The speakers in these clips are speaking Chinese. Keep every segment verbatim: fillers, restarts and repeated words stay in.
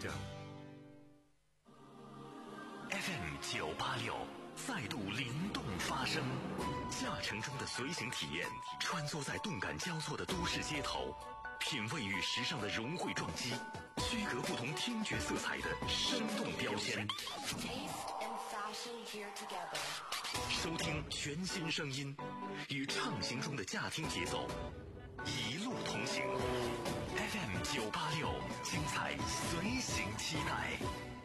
证。F M 九八六再度灵动发声，驾乘中的随行体验，穿梭在动感交错的都市街头，品味与时尚的融汇撞击，区隔不同听觉色彩的生动标签。收听全新声音，与畅行中的驾听节奏，一路同行。F M 九八六，精彩随行期待。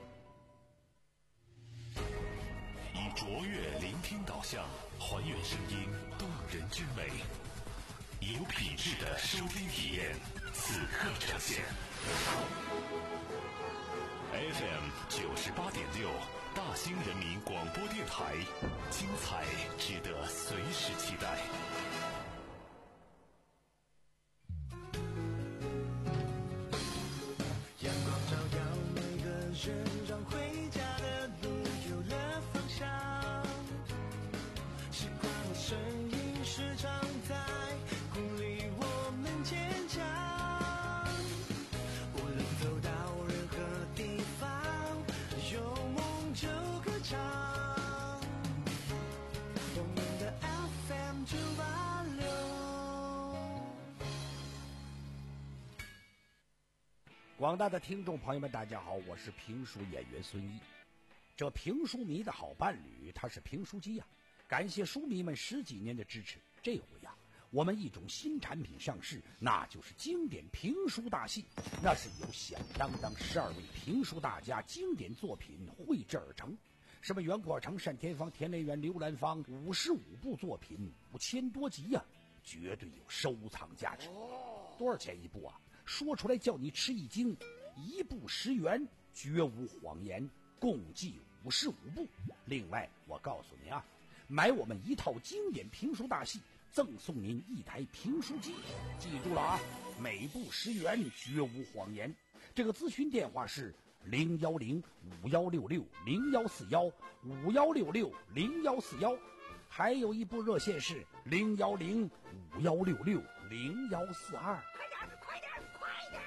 以卓越聆听导向，还原声音动人之美，有品质的收听体验，此刻呈现。F M 九十八点六，大兴人民广播电台，精彩值得随时期待。 阳光照耀每个人，让回家的路有了方向。时光的声音时常在鼓励我们坚强。无论走到任何地方，有梦就歌唱。我们的 F M 九八六。 广大的听众朋友们，大家好，我是评书演员孙一。这评书迷的好伴侣，他是评书机呀、啊。感谢书迷们十几年的支持。这回呀、啊，我们一种新产品上市，那就是经典评书大戏。那是由响当当十二位评书大家经典作品绘制而成。什么袁国成、单田芳、田连元、刘兰芳，五十五部作品，五千多集呀、啊，绝对有收藏价值。多少钱一部啊？说出来叫你吃一惊，一部十元，绝无谎言，共计五十五部。另外，我告诉您啊，买我们一套经典评书大戏，赠送您一台评书机。记住了啊，每部十元，绝无谎言。这个咨询电话是零幺零五幺六六零幺四幺五幺六六零幺四幺，还有一部热线是零幺零五幺六六零幺四二。 快点，快点，快点！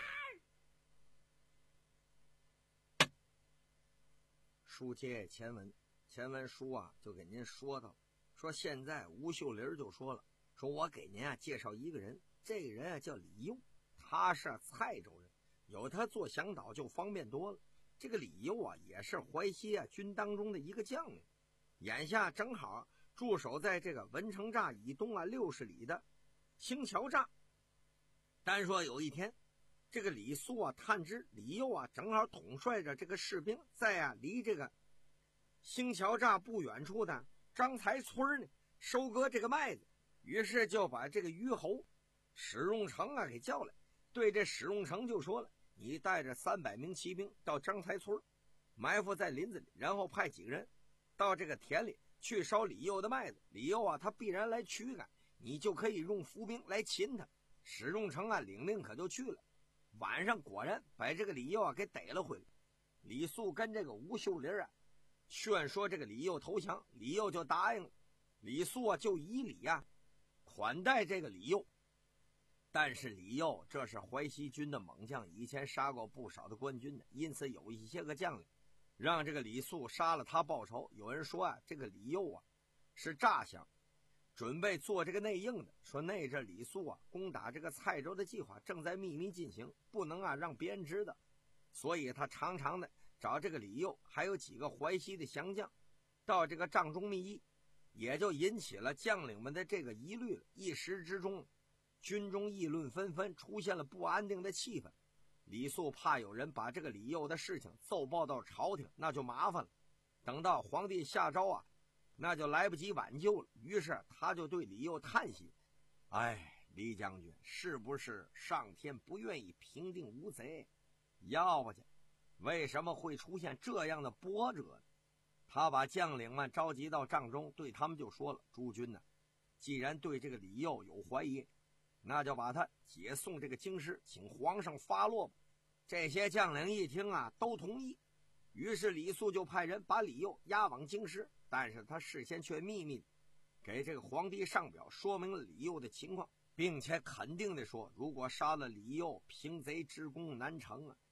书接前文，前文书啊就给您说到了，说现在吴秀林就说了，说我给您啊介绍一个人，这个人啊叫李佑，他是蔡州人，有他做向导就方便多了。这个李佑啊也是淮西啊军当中的一个将领，眼下正好驻守在这个文成栅以东啊六十里的兴桥栅。单说有一天，这个李肃啊探知李佑啊正好统帅着这个士兵在啊离这个兴桥栅不远处的张才村呢收割这个麦子，于是就把这个虞侯史荣成啊给叫来，对这史荣成就说了，你带着三百名骑兵到张才村埋伏在林子里，然后派几个人到这个田里去烧李佑的麦子，李佑啊他必然来驱赶，你就可以用伏兵来擒他。史荣成啊领令可就去了，晚上果然把这个李佑啊给逮了回来。李肃跟这个吴秀林啊劝说这个李佑投降，李佑就答应了。李肃啊就以礼啊款待这个李佑。但是李佑这是淮西军的猛将，以前杀过不少的官军的，因此有一些个将领让这个李肃杀了他报仇。有人说啊这个李佑啊是诈降，准备做这个内应的，说那这李肃啊攻打这个蔡州的计划正在秘密进行，不能啊让别人知道，所以他常常的找这个李佑还有几个淮西的降将到这个帐中密议，也就引起了将领们的这个疑虑了。一时之中军中议论纷纷，出现了不安定的气氛。李肃怕有人把这个李佑的事情奏报到朝廷，那就麻烦了，等到皇帝下诏啊那就来不及挽救了。于是他就对李佑叹息，哎，李将军，是不是上天不愿意平定吴贼？要不去为什么会出现这样的波折呢？他把将领们召集到帐中，对他们就说了，诸军呢、啊、既然对这个李佑有怀疑，那就把他解送这个京师，请皇上发落吧。这些将领一听啊都同意，于是李肃就派人把李佑押往京师，但是他事先却秘密给这个皇帝上表，说明了李佑的情况，并且肯定的说，如果杀了李佑，平贼之功难成啊。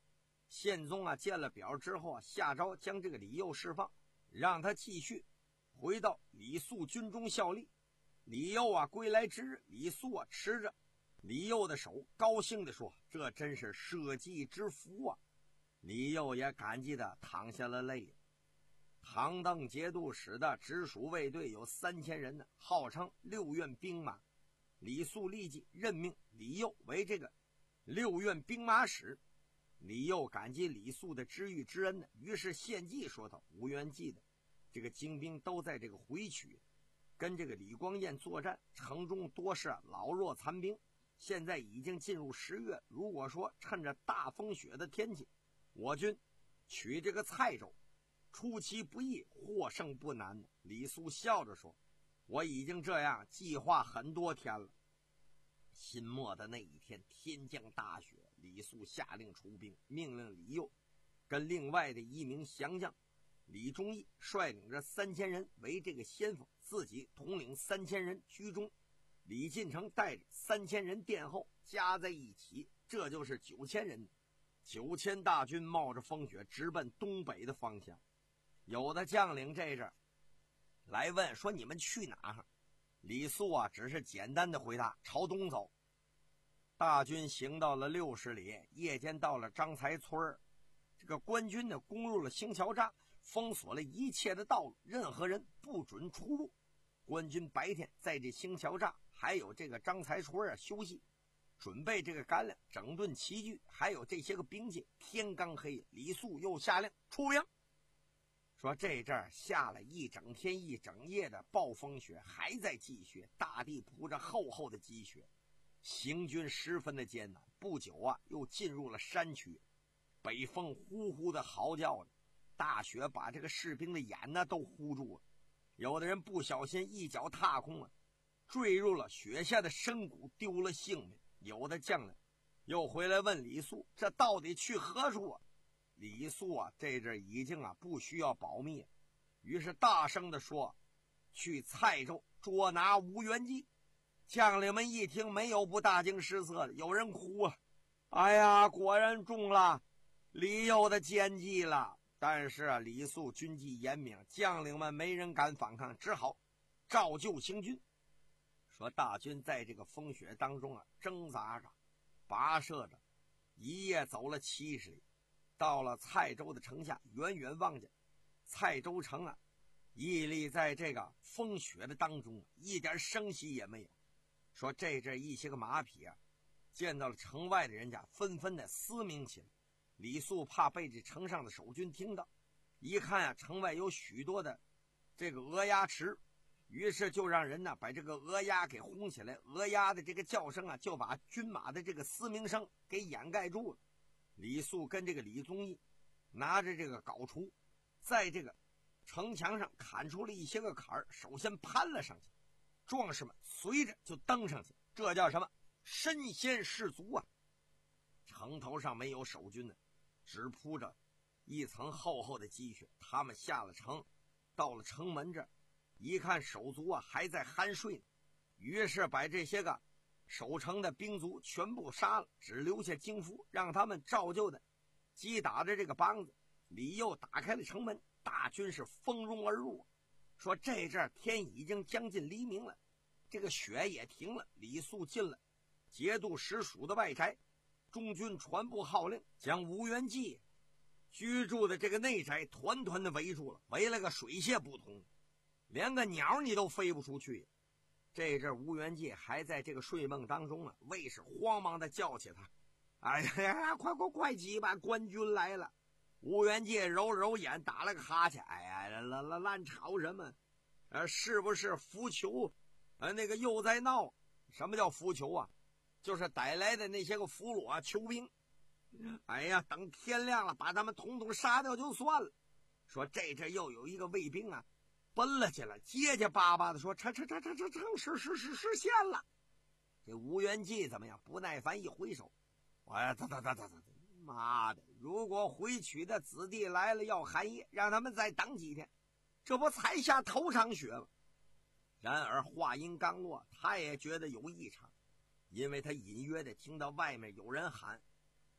宪宗啊见了表之后啊，下诏将这个李佑释放，让他继续回到李肃军中效力。李佑啊归来之日，李肃啊持着李佑的手，高兴地说：“这真是社稷之福啊！”李佑也感激地淌下了泪。唐邓节度使的直属卫队有三千人呢，号称六院兵马。李肃立即任命李佑为这个六院兵马使。李佑感激李肃的知遇之恩呢，于是献计说道：“吴元济的这个精兵都在这个回曲跟这个李光彦作战，城中多是老弱残兵。现在已经进入十月，如果说趁着大风雪的天气，我军取这个蔡州，出其不意，获胜不难呢。”李肃笑着说：“我已经这样计划很多天了。”辛末的那一天，天降大雪，李肃下令出兵，命令李佑跟另外的一名降将李忠义率领着三千人为这个先锋，自己统领三千人居中。李进成带着三千人殿后，加在一起，这就是九千人。九千大军冒着风雪直奔东北的方向。有的将领这阵来问说：“你们去哪？”李肃啊只是简单的回答：“朝东走。”大军行到了六十里，夜间到了张才村。这个官军呢攻入了兴桥栅，封锁了一切的道路，任何人不准出入。官军白天在这兴桥栅还有这个张才村啊休息，准备这个干粮，整顿齐聚，还有这些个兵器。天刚黑，李肃又下令出兵，说这阵儿下了一整天一整夜的暴风雪，还在积雪，大地铺着厚厚的积雪，行军十分的艰难。不久啊，又进入了山区，北风呼呼的嚎叫着，大雪把这个士兵的眼呢都糊住了。有的人不小心一脚踏空了，坠入了雪下的深谷，丢了性命。有的将领又回来问李肃：“这到底去何处啊？”李肃啊这阵已经啊不需要保密，于是大声地说：“去蔡州捉拿吴元济。”将领们一听，没有不大惊失色的，有人哭了：“哎呀，果然中了李佑的奸计了。”但是啊，李肃军纪严明，将领们没人敢反抗，只好照旧行军。说大军在这个风雪当中啊挣扎着跋涉着，一夜走了七十里，到了蔡州的城下，远远望见蔡州城啊屹立在这个风雪的当中，一点声息也没有。说这阵一些个马匹啊见到了城外的人家，纷纷的嘶鸣起来。李肃怕被这城上的守军听到，一看啊城外有许多的这个鹅鸭池，于是就让人呢把这个鹅鸭给轰起来，鹅鸭的这个叫声啊就把军马的这个嘶鸣声给掩盖住了。李肃跟这个李宗义拿着这个镐锄，在这个城墙上砍出了一些个坎儿，首先攀了上去，壮士们随着就登上去，这叫什么？身先士卒啊！城头上没有守军呢，只铺着一层厚厚的积雪。他们下了城，到了城门这儿，一看手足啊还在酣睡呢，于是把这些个守城的兵卒全部杀了，只留下精夫，让他们照旧的击打着这个梆子。李佑打开了城门，大军是蜂拥而入。说这阵天已经将近黎明了，这个雪也停了。李肃进了节度使署的外宅，中军传部号令，将吴元济居住的这个内宅团团的围住了，围了个水泄不通，连个鸟你都飞不出去。这阵吴元济还在这个睡梦当中啊，卫士慌忙的叫起他：“哎呀，快快快起吧，官军来了！”吴元济揉揉眼，打了个哈欠：“哎呀，烂烂烂吵什么？呃，是不是浮囚？呃，那个又在闹？什么叫浮囚啊？就是逮来的那些个俘虏啊，囚兵。哎呀，等天亮了，把他们统统杀掉就算了。”说这阵又有一个卫兵啊，奔了起来，结结巴巴的说：“成成成成成成，实实实实现了。”这吴元济怎么样？不耐烦一挥手：“哎呀，走走走走走！妈的！如果回曲的子弟来了要寒夜，让他们再等几天，这不才下头场雪吗？”然而话音刚落，他也觉得有异常，因为他隐约的听到外面有人喊：“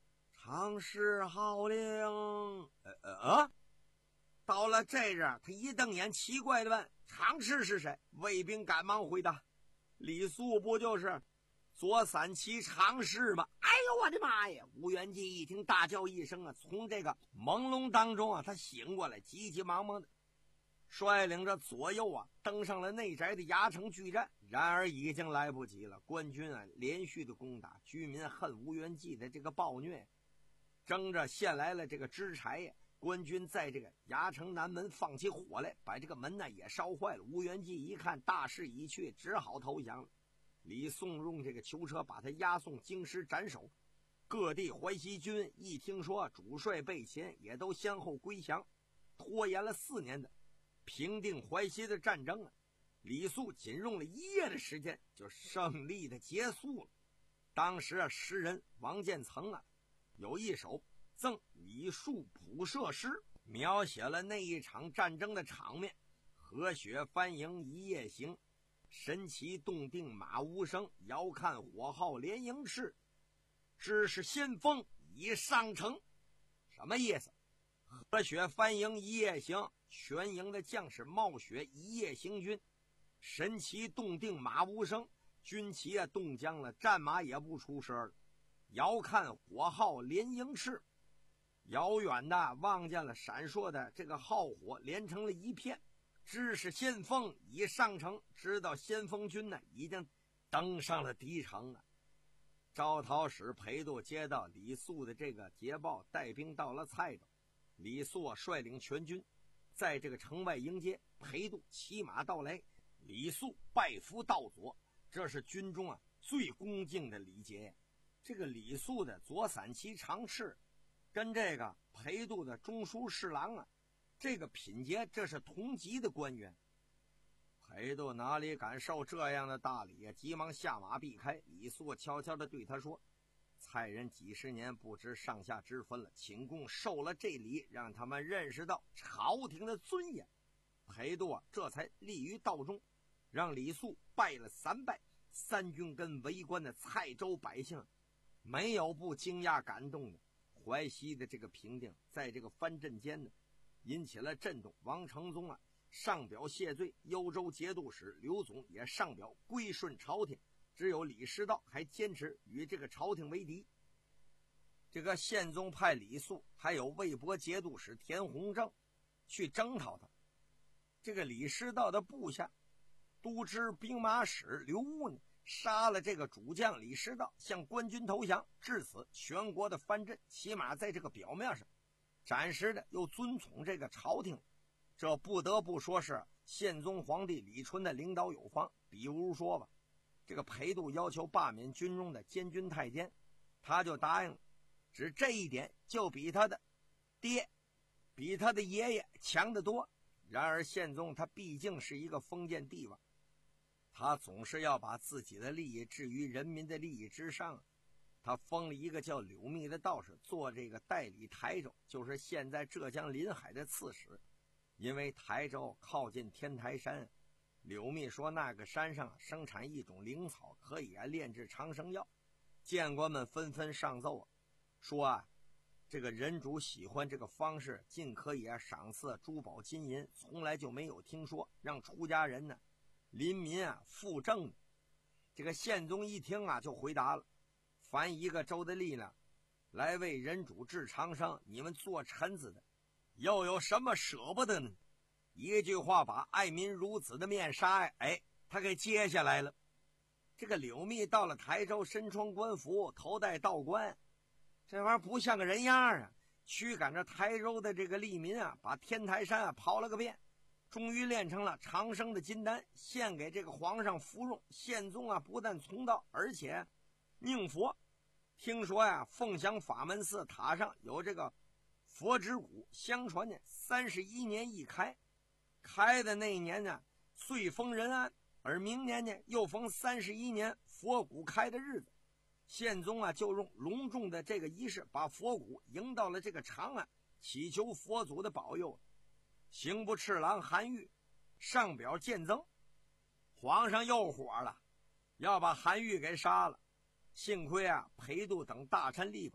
常侍号令。呃呃呃，到了这阵，他一瞪眼，奇怪的问：“常侍是谁？”卫兵赶忙回答：“李肃不就是左散骑常侍吗？”哎呦我的妈呀！吴元济一听，大叫一声啊，从这个朦胧当中啊，他醒过来，急急忙忙的率领着左右啊，登上了内宅的牙城巨战。然而已经来不及了，官军啊连续的攻打，居民恨吴元济的这个暴虐，争着献来了这个支柴呀。官军在这个牙城南门放起火来，把这个门呢也烧坏了。吴元济一看大势已去，只好投降了。李宋用这个囚车把他押送京师斩首。各地淮西军一听说主帅被擒，也都先后归降。拖延了四年的平定淮西的战争啊，李肃仅用了一夜的时间就胜利的结束了。当时啊，诗人王建曾啊有一首赠李肃普射诗，描写了那一场战争的场面：和雪翻营一夜行，神奇动定马无声，遥看火号连营翅，知是先锋已上城。什么意思？和雪翻营一夜行，全营的将士冒雪一夜行军，神旗动定马无声，军旗啊冻僵了，战马也不出声了。遥看火号连营翅，遥远的望见了闪烁的这个号火连成了一片，知是先锋已上城，知道先锋军呢已经登上了敌城啊。招讨使裴度接到李肃的这个捷报，带兵到了蔡州。李肃率领全军在这个城外迎接，裴度骑马到来，李肃拜伏道左，这是军中啊最恭敬的礼节。这个李肃的左散骑常侍跟这个裴度的中书侍郎啊，这个品阶这是同级的官员。裴度哪里敢受这样的大礼啊，急忙下马避开。李肃悄悄地对他说：“蔡人几十年不知上下之分了，请共受了这礼，让他们认识到朝廷的尊严。”裴度啊这才立于道中，让李肃拜了三拜。三军跟围观的蔡州百姓没有不惊讶感动的。淮西的这个平定在这个藩镇间呢引起了震动。王承宗啊上表谢罪，幽州节度使刘总也上表归顺朝廷，只有李师道还坚持与这个朝廷为敌。这个宪宗派李肃还有魏博节度使田弘正去征讨他。这个李师道的部下都知兵马使刘戊呢杀了这个主将李师道，向官军投降。至此全国的藩镇起码在这个表面上暂时的又尊崇这个朝廷。这不得不说是宪宗皇帝李纯的领导有方。比如说吧，这个裴度要求罢免军中的监军太监，他就答应了，只这一点就比他的爹比他的爷爷强得多。然而宪宗他毕竟是一个封建帝王，他总是要把自己的利益置于人民的利益之上。他封了一个叫柳密的道士做这个代理台州，就是现在浙江临海的刺史。因为台州靠近天台山，柳密说那个山上生产一种灵草，可以啊炼制长生药。谏官们纷纷上奏啊，说啊这个人主喜欢这个方式，尽可以啊赏赐珠宝金银，从来就没有听说让出家人呢临民啊复政的。这个宪宗一听啊就回答了：凡一个州的力量来为人主治长生，你们做臣子的又有什么舍不得呢？一句话把爱民如子的面纱呀哎他给揭下来了。这个柳密到了台州，身穿官服，头戴道冠，这玩意儿不像个人样啊，驱赶着台州的这个利民啊，把天台山啊刨了个遍，终于炼成了长生的金丹，献给这个皇上服用。宪宗啊不但从道，而且宁佛。听说呀、啊、凤翔法门寺塔上有这个佛指骨，相传呢三十一年一开，开的那一年呢岁逢人安，而明年呢又逢三十一年佛骨开的日子。宪宗啊就用隆重的这个仪式把佛骨迎到了这个长安，祈求佛祖的保佑。刑部侍郎韩愈上表见赠，皇上又火了，要把韩愈给杀了。幸亏啊裴度等大臣力保，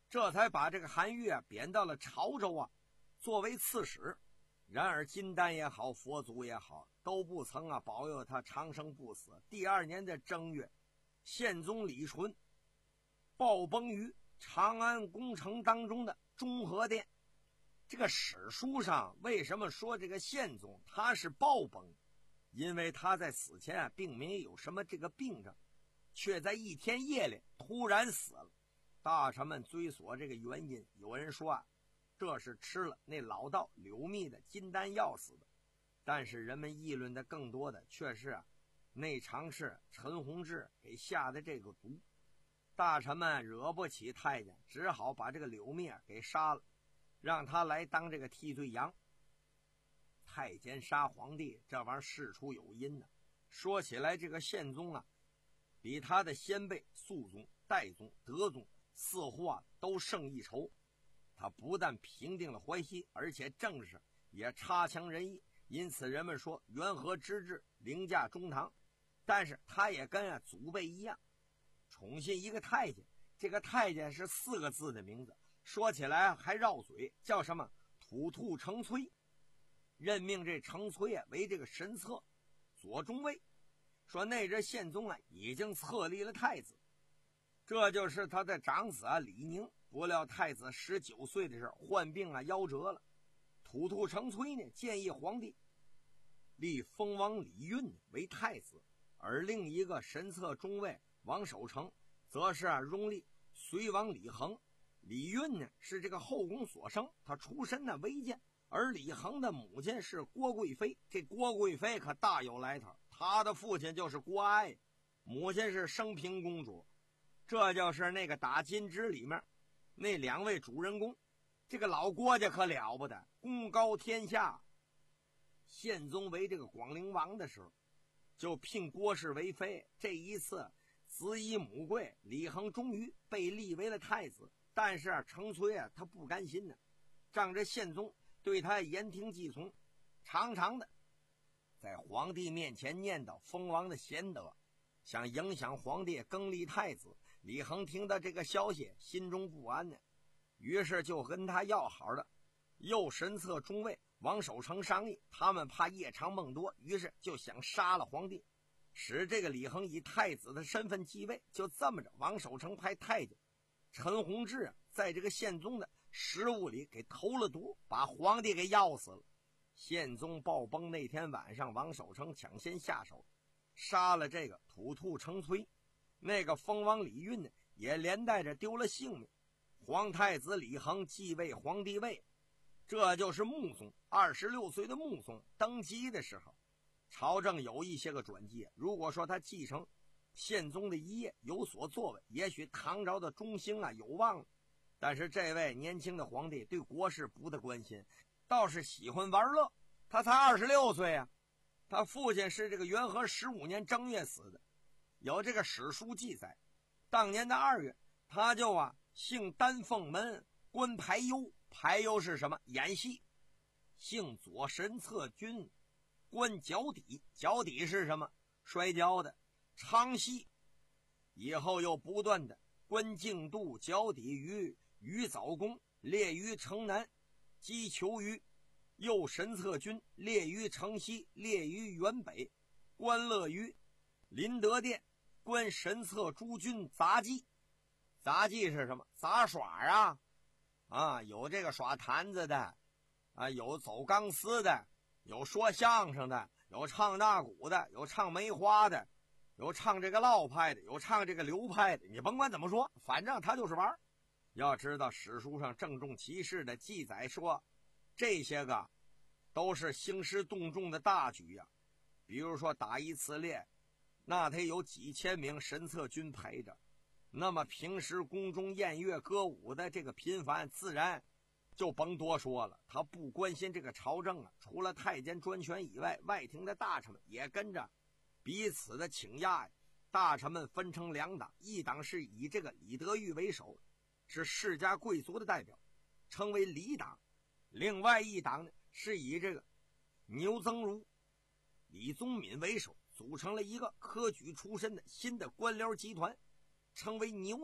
这才把这个韩愈啊贬到了潮州啊，作为刺史。然而金丹也好，佛祖也好，都不曾啊保佑他长生不死。第二年的正月，宪宗李纯暴崩于长安宫城当中的中和殿。这个史书上为什么说这个宪宗他是暴崩？因为他在死前啊并没有什么这个病症，却在一天夜里突然死了。大臣们追索这个原因，有人说啊这是吃了那老道柳密的金丹药死的，但是人们议论的更多的却是啊那场是陈弘志给下的这个毒。大臣们惹不起太监，只好把这个柳密给杀了，让他来当这个替罪羊。太监杀皇帝，这玩意儿事出有因呢。说起来，这个宪宗啊比他的先辈肃宗、代宗、德宗似乎啊都胜一筹。他不但平定了淮西，而且政事也差强人意，因此人们说元和之治凌驾中堂。但是他也跟啊祖辈一样宠信一个太监，这个太监是四个字的名字，说起来还绕嘴，叫什么土兔成崔。任命这成崔啊为这个神策左中尉，说那阵宪宗啊已经册立了太子，这就是他的长子啊李宁。不料太子十九岁的时候患病啊夭折了。土兔成崔呢建议皇帝立封王李运为太子，而另一个神策中尉王守成则是啊拥立隋王李恒。李运呢是这个后宫所生，他出身呢微贱，而李恒的母亲是郭贵妃。这郭贵妃可大有来头，他的父亲就是郭爱，母亲是升平公主。这就是那个打金枝里面那两位主人公。这个老郭家可了不得，功高天下。宪宗为这个广陵王的时候就聘郭氏为妃，这一次子以母贵，李恒终于被立为了太子。但是啊成崔啊他不甘心呢，仗着宪宗对他言听计从，常常的在皇帝面前念叨封王的贤德，想影响皇帝更立太子。李恒听到这个消息心中不安呢，于是就跟他要好的右神策中尉王守成商议，他们怕夜长梦多，于是就想杀了皇帝，使这个李恒以太子的身份继位。就这么着，王守成派太监陈弘志啊在这个宪宗的食物里给投了毒，把皇帝给药死了。宪宗暴崩那天晚上，王守成抢先下手杀了这个土兔成崔，那个封王李运呢也连带着丢了性命。皇太子李恒继位皇帝位，这就是穆宗。二十六岁的穆宗登基的时候，朝政有一些个转机，如果说他继承宪宗的遗业有所作为，也许唐朝的中兴啊有望了。但是这位年轻的皇帝对国事不得关心，倒是喜欢玩乐。他才二十六岁啊，他父亲是这个元和十五年正月死的，有这个史书记载，当年的二月，他就啊姓丹凤门，官排优。排优是什么？演戏。姓左神策军，官脚底。脚底是什么？摔跤的。唱戏。以后又不断的官净度，脚底于于早宫，列于城南，击求于右神策军，列于城西，列于原北，官乐于临德殿，官神策诸军杂技。杂技是什么？杂耍啊啊，有这个耍坛子的啊，有走钢丝的，有说相声的，有唱大鼓的，有唱梅花的，有唱这个老派的，有唱这个流派的，你甭管怎么说，反正他就是玩。要知道史书上郑重其事的记载说，这些个都是兴师动众的大举呀、啊。比如说打一次猎，那得有几千名神策军陪着。那么平时宫中宴乐歌舞的这个频繁，自然就甭多说了。他不关心这个朝政啊，除了太监专权以外，外廷的大臣们也跟着彼此的请压呀。大臣们分成两党，一党是以这个李德裕为首，是世家贵族的代表，称为李党；另外一党呢是以这个牛增儒、李宗闵为首，组成了一个科举出身的新的官僚集团，称为牛党。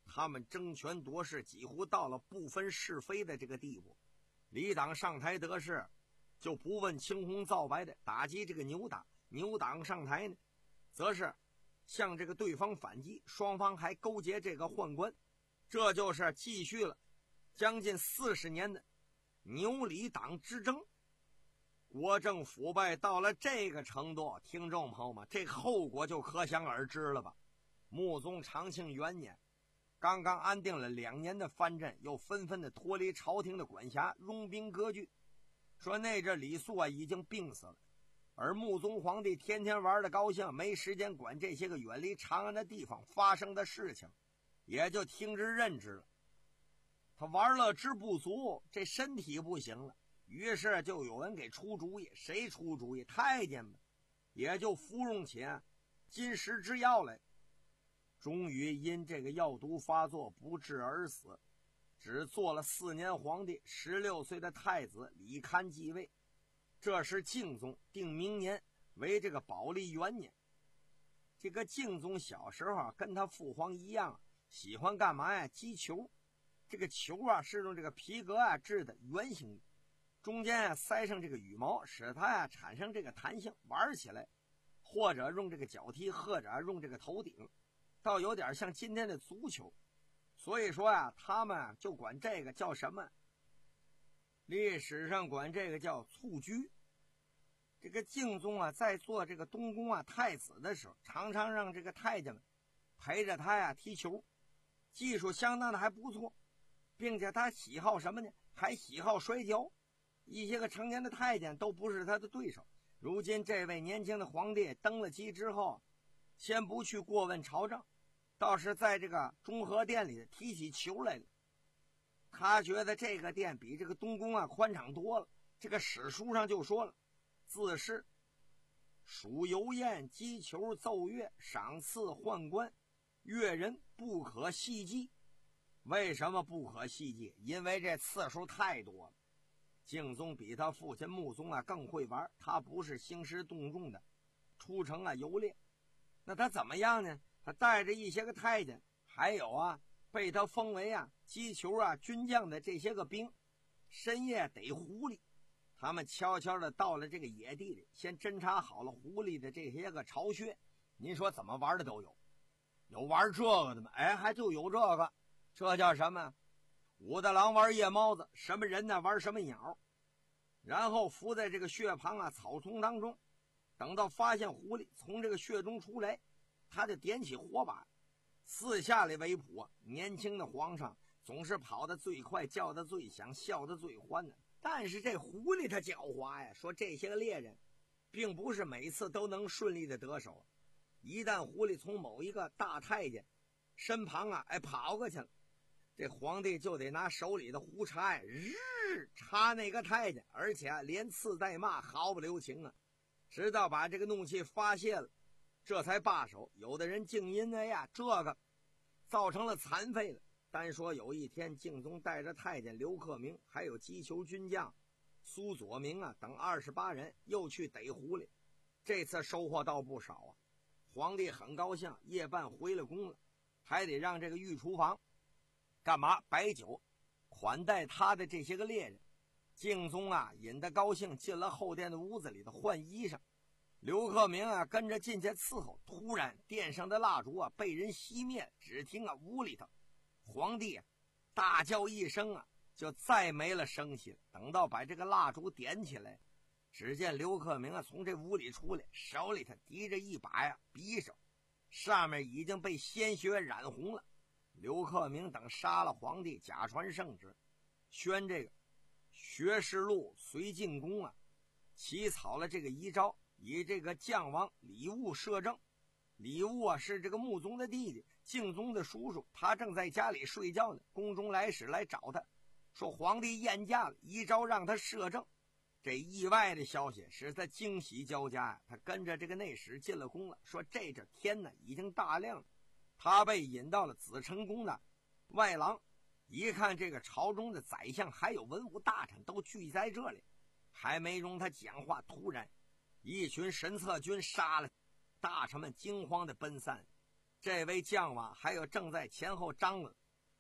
他们争权夺势几乎到了不分是非的这个地步。李党上台得势，就不问青红皂白的打击这个牛党，牛党上台呢，则是向这个对方反击，双方还勾结这个宦官，这就是继续了将近四十年的牛李党之争。国政腐败到了这个程度，听众朋友们，这后果就可想而知了吧。穆宗长庆元年，刚刚安定了两年的藩镇，又纷纷的脱离朝廷的管辖，拥兵割据。说那阵李肃啊已经病死了，而穆宗皇帝天天玩的高兴，没时间管这些个远离长安的地方发生的事情，也就听之任之了。他玩乐之不足，这身体不行了，于是就有人给出主意。谁出主意？太监们，也就服用起金石之药来。终于因这个药毒发作不治而死，只做了四年皇帝。十六岁的太子李堪继位，这是敬宗，定明年为这个宝历元年。这个敬宗小时候啊，跟他父皇一样，喜欢干嘛呀？击球。这个球啊是用这个皮革啊制的圆形的，中间啊塞上这个羽毛，使它啊产生这个弹性，玩起来或者用这个脚踢，或者用这个头顶，倒有点像今天的足球。所以说啊，他们就管这个叫什么？历史上管这个叫蹴鞠。这个敬宗啊，在做这个东宫啊太子的时候，常常让这个太监们陪着他呀踢球，技术相当的还不错，并且他喜好什么呢？还喜好摔跤。一些个成年的太监都不是他的对手。如今这位年轻的皇帝登了基之后，先不去过问朝政，倒是在这个中和殿里提起球来了。他觉得这个殿比这个东宫啊宽敞多了。这个史书上就说了，自是属游宴击球奏乐，赏赐宦官，乐人不可细计。为什么不可细计？因为这次数太多了。敬宗比他父亲穆宗啊更会玩，他不是兴师动众的出城啊游猎。那他怎么样呢？他带着一些个太监，还有啊被他封为啊击球啊军将的这些个兵，深夜逮狐狸。他们悄悄的到了这个野地里，先侦查好了狐狸的这些个巢穴。您说怎么玩的都有，有玩这个的吗？哎，还就有这个，这叫什么？武大郎玩夜猫子，什么人呢玩什么鸟，然后伏在这个穴旁啊草丛当中，等到发现狐狸从这个穴中出来，他就点起火把，四下里围捕。年轻的皇上总是跑得最快，叫得最响，笑得最欢呢。但是这狐狸他狡猾呀，说这些个猎人并不是每次都能顺利的得手。一旦狐狸从某一个大太监身旁啊哎跑过去了，这皇帝就得拿手里的胡叉呀日插那个太监，而且啊连刺带骂，毫不留情啊，直到把这个怒气发泄了，这才罢手。有的人竟因为呀这个造成了残废了。单说有一天，敬宗带着太监刘克明还有击球军将苏佐明啊等二十八人又去逮狐狸，这次收获倒不少啊。皇帝很高兴，夜半回了宫了，还得让这个御厨房干嘛摆酒款待他的这些个猎人。敬宗啊引得高兴，进了后殿的屋子里的换衣裳。刘克明啊跟着进去伺候，突然殿上的蜡烛啊被人熄灭，只听啊屋里头皇帝啊大叫一声啊，就再没了声息了。等到把这个蜡烛点起来，只见刘克明啊从这屋里出来，手里头提着一把呀匕首，上面已经被鲜血染红了。刘克明等杀了皇帝，假传圣旨，宣这个学士录随进宫啊，起草了这个遗诏，以这个将王李务摄政。李务啊是这个穆宗的弟弟，敬宗的叔叔，他正在家里睡觉呢。宫中来使来找他，说皇帝宴驾了，遗诏让他摄政。这意外的消息使他惊喜交加呀、啊！他跟着这个内史进了宫了，说这这天呢已经大亮了。他被引到了紫宸宫的外廊，一看这个朝中的宰相还有文武大臣都聚在这里，还没容他讲话，突然一群神策军杀了，大臣们惊慌的奔散。这位将王还有正在前后张罗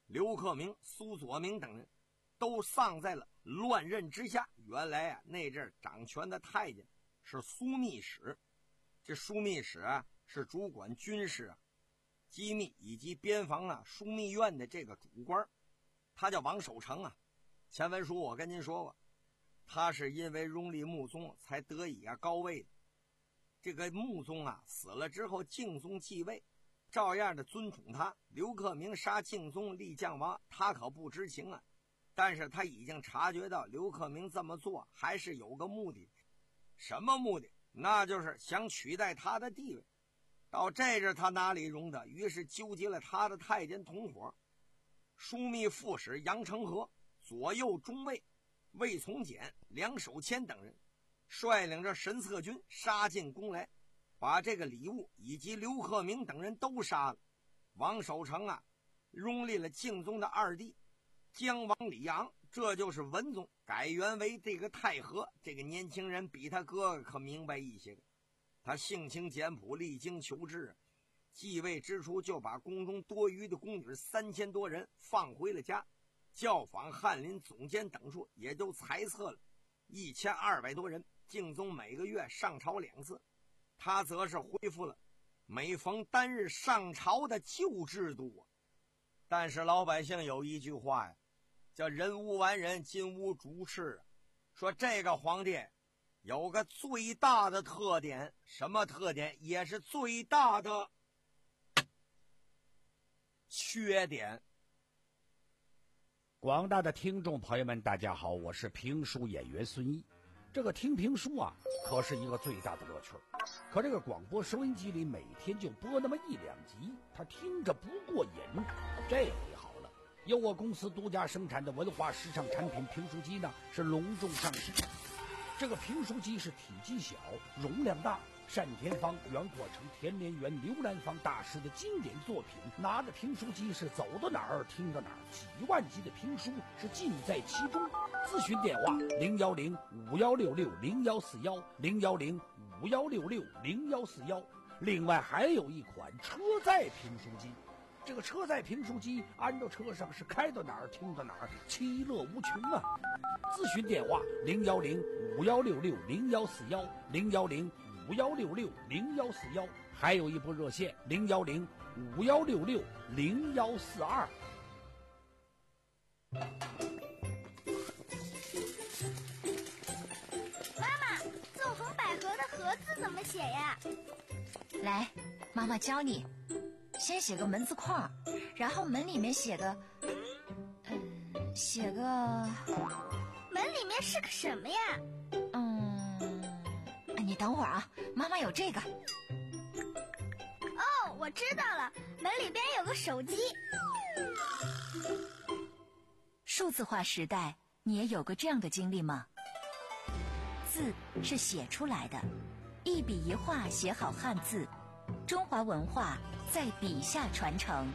刘克明、苏佐明等人都丧在了乱刃之下。原来啊，那阵掌权的太监是枢密使，这枢密使啊是主管军事啊、机密以及边防啊枢密院的这个主官，他叫王守成啊。前文书我跟您说过，他是因为拥立穆宗才得以啊高位的。这个穆宗啊死了之后，敬宗继位，照样的尊崇他。刘克明杀敬宗立将王，他可不知情啊。但是他已经察觉到刘克明这么做还是有个目的。什么目的？那就是想取代他的地位。到这阵他哪里容得？于是纠集了他的太监同伙，枢密副使杨承和、左右中尉魏从简、梁守谦等人，率领着神策军杀进宫来，把这个李务以及刘克明等人都杀了。王守成啊拥立了敬宗的二弟江王李昂，这就是文宗，改元为这个太和。这个年轻人比他哥哥可明白一些，他性情简朴，励精求治，继位之初就把宫中多余的宫女三千多人放回了家，教坊、翰林、总监等处也都裁撤了一千二百多人。敬宗每个月上朝两次，他则是恢复了每逢单日上朝的旧制度啊。但是老百姓有一句话呀，叫人无完人，金无足赤。说这个皇帝有个最大的特点，什么特点？也是最大的缺点。 广大的听众朋友们，大家好，我是评书演员孙一。这个听评书啊，可是一个最大的乐趣。可这个广播收音机里每天就播那么一两集，他听着不过瘾。这回好了，由我公司独家生产的文化时尚产品评书机呢，是隆重上市。这个评书机是体积小，容量大，单田芳、袁阔成、田连元、刘兰芳大师的经典作品。拿着评书机是走到哪儿听到哪儿，几万集的评书是尽在其中。咨询电话零幺零五幺六六零幺四幺零幺零五幺六六零幺四幺。另外还有一款车载评书机，这个车载评书机安到车上是开到哪儿听到哪儿，其乐无穷啊！咨询电话零幺零五幺六六零幺四幺零幺零五幺六六零幺四幺，还有一部热线零幺零五幺六六零幺四二。 纵横捭阖的阖字怎么写呀？ 来，妈妈教你。先写个门字框，然后门里面写个，嗯，写个。 门里面是个什么呀？ 嗯，你等会儿啊，妈妈有这个。 哦，我知道了，门里边有个手机。 数字化时代，你也有过这样的经历吗？字是写出来的，一笔一画写好汉字，中华文化在笔下传承。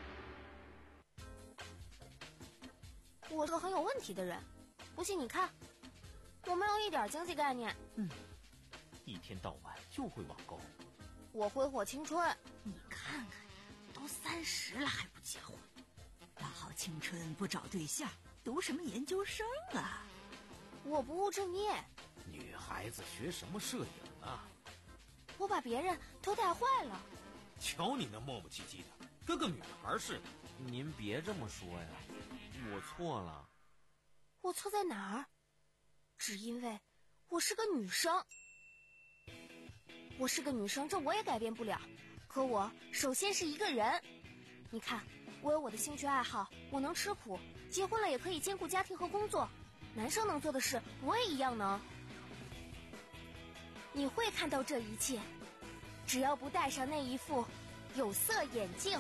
我是个很有问题的人，不信你看，我没有一点经济概念。 嗯，一天到晚就会网购。 我挥霍青春。 你看看呀，都三十了还不结婚，大好青春不找对象，读什么研究生啊？ 我不务正业。 女孩子学什么摄影啊？ 我把别人都带坏了。 瞧你那磨磨唧唧的，跟个女孩似的。 您别这么说呀，我错了。 我错在哪儿？只因为我是个女生。我是个女生，这我也改变不了。可我首先是一个人。你看，我有我的兴趣爱好，我能吃苦，结婚了也可以兼顾家庭和工作。男生能做的事，我也一样能。你会看到这一切，只要不戴上那一副有色眼镜。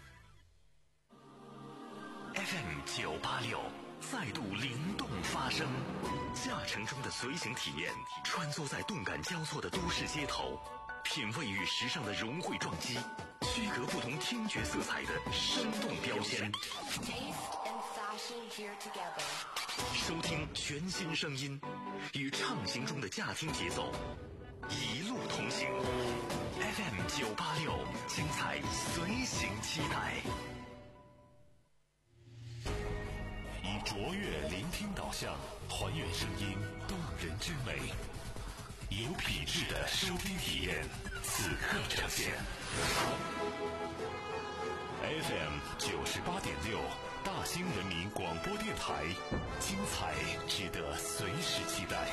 F M 九八六再度灵动发声，驾乘中的随行体验，穿梭在动感交错的都市街头，品味与时尚的融汇撞击，区隔不同听觉色彩的生动标签。收听全新声音，与畅行中的驾听节奏一路同行。F M 九八六，精彩随行期待。 卓越聆听导向，还原声音动人之美，有品质的收听体验，此刻呈现。F M 九十八点六，大兴人民广播电台，精彩值得随时期待。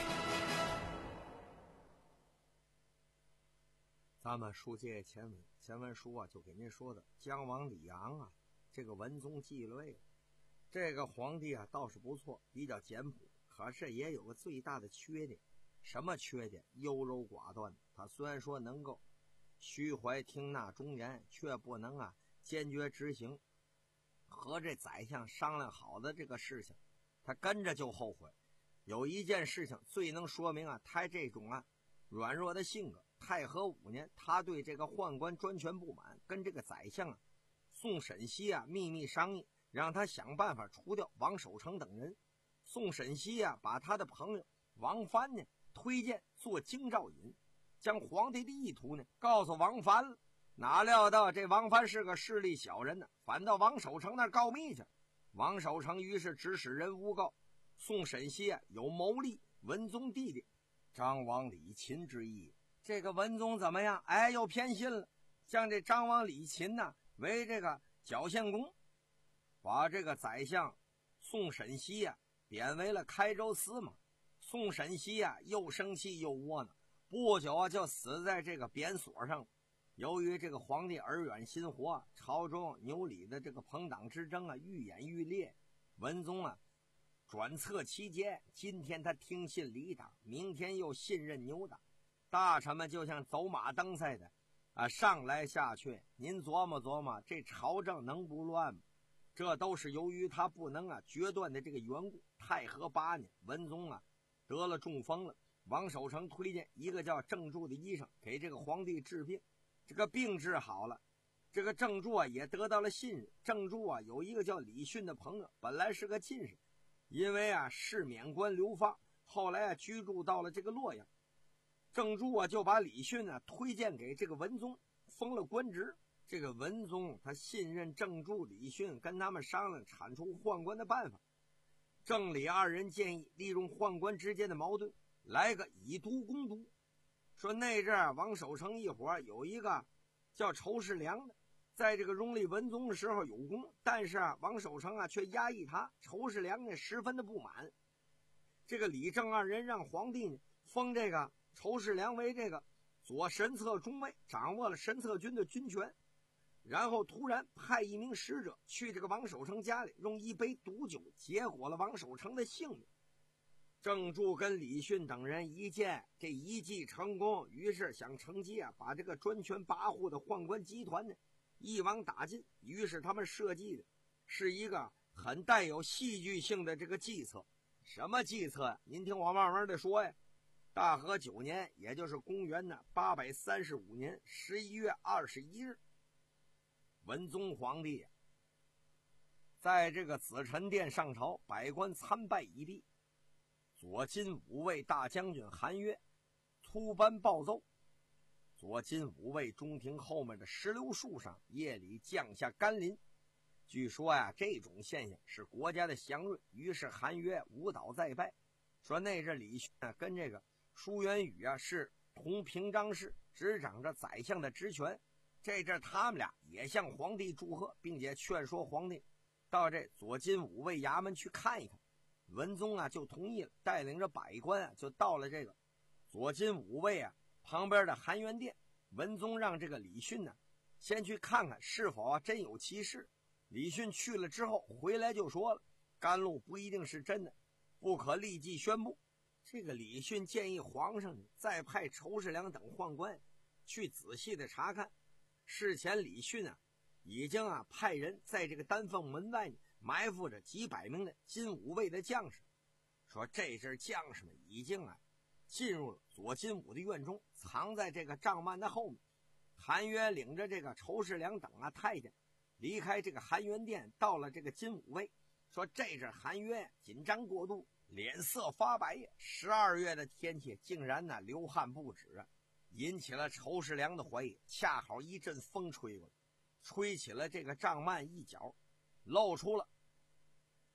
咱们书接前文，前文书啊就给您说的姜王李阳啊，这个文宗继了位了。这个皇帝啊倒是不错，比较简朴，可是也有个最大的缺点。什么缺点？优柔寡断。他虽然说能够虚怀听纳忠言，却不能啊坚决执行。和这宰相商量好的这个事情，他跟着就后悔。有一件事情最能说明啊他这种啊软弱的性格。太和五年，他对这个宦官专权不满，跟这个宰相啊宋沈熙啊秘密商议，让他想办法除掉王守成等人。宋沈熙啊把他的朋友王藩呢推荐做京兆尹，将皇帝的意图呢告诉王藩了。哪料到这王藩是个势利小人呢，反到王守成那儿告密去。王守成于是指使人诬告宋沈熙啊有谋立文宗弟弟张王李秦之意。这个文宗怎么样？哎，又偏心了，将这张王李秦呢为这个剿县公，把这个宰相宋沈熙啊贬为了开州司马。宋沈熙啊又生气又窝囊，不久啊就死在这个贬所上。由于这个皇帝耳远心活，朝中牛李的这个朋党之争啊愈演愈烈。文宗啊转侧其间，今天他听信李党，明天又信任牛党。大臣们就像走马灯似的啊，上来下去。您琢磨琢磨，这朝政能不乱吗？这都是由于他不能啊决断的这个缘故。太和八年，文宗啊得了中风了，王守成推荐一个叫郑注的医生给这个皇帝治病，这个病治好了，这个郑注啊也得到了信任。郑注啊有一个叫李训的朋友，本来是个进士，因为啊是免官流放，后来啊居住到了这个洛阳。郑注啊就把李训啊推荐给这个文宗，封了官职。这个文宗他信任郑注、李训，跟他们商量铲除宦官的办法。郑李二人建议利用宦官之间的矛盾，来个以毒攻毒。说那阵儿王守成一伙有一个叫仇世良的，在这个拥立文宗的时候有功，但是啊王守成啊却压抑他，仇世良呢十分的不满。这个李郑二人让皇帝呢封这个仇世良为这个左神策中尉，掌握了神策军的军权。然后突然派一名使者去这个王守成家里，用一杯毒酒结果了王守成的性命。郑注跟李训等人一见这一计成功，于是想乘机啊把这个专权跋扈的宦官集团呢一网打尽。于是他们设计的是一个很带有戏剧性的这个计策。什么计策呀？您听我慢慢的说呀。大和九年，也就是公元呢八百三十五年十一月二十一日，文宗皇帝在这个紫宸殿上朝，百官参拜已毕。左金吾卫大将军韩约突颁报奏，左金吾卫中庭后面的石榴树上夜里降下甘霖。据说呀、啊，这种现象是国家的祥瑞。于是韩约舞蹈再拜，说那阵李训啊跟这个舒元宇啊是同平章事，执掌着宰相的职权。这阵他们俩也向皇帝祝贺，并且劝说皇帝到这左金吾卫衙门去看一看。文宗啊就同意了，带领着百官啊就到了这个左金吾卫啊旁边的含元殿。文宗让这个李训呢先去看看是否啊真有其事。李训去了之后回来就说了，甘露不一定是真的，不可立即宣布。这个李训建议皇上再派仇世良等宦官去仔细的查看。事前李训啊已经啊派人在这个丹凤门外埋伏着几百名的金吾卫的将士，说这阵将士们已经啊进入了左金吾的院中，藏在这个帐幔的后面。韩约领着这个仇世良等啊太监离开这个含元殿，到了这个金吾卫。说这阵韩约紧张过度，脸色发白呀。十二月的天气竟然呢流汗不止啊，引起了仇世良的怀疑。恰好一阵风吹过来，吹起了这个帐幔一角，露出了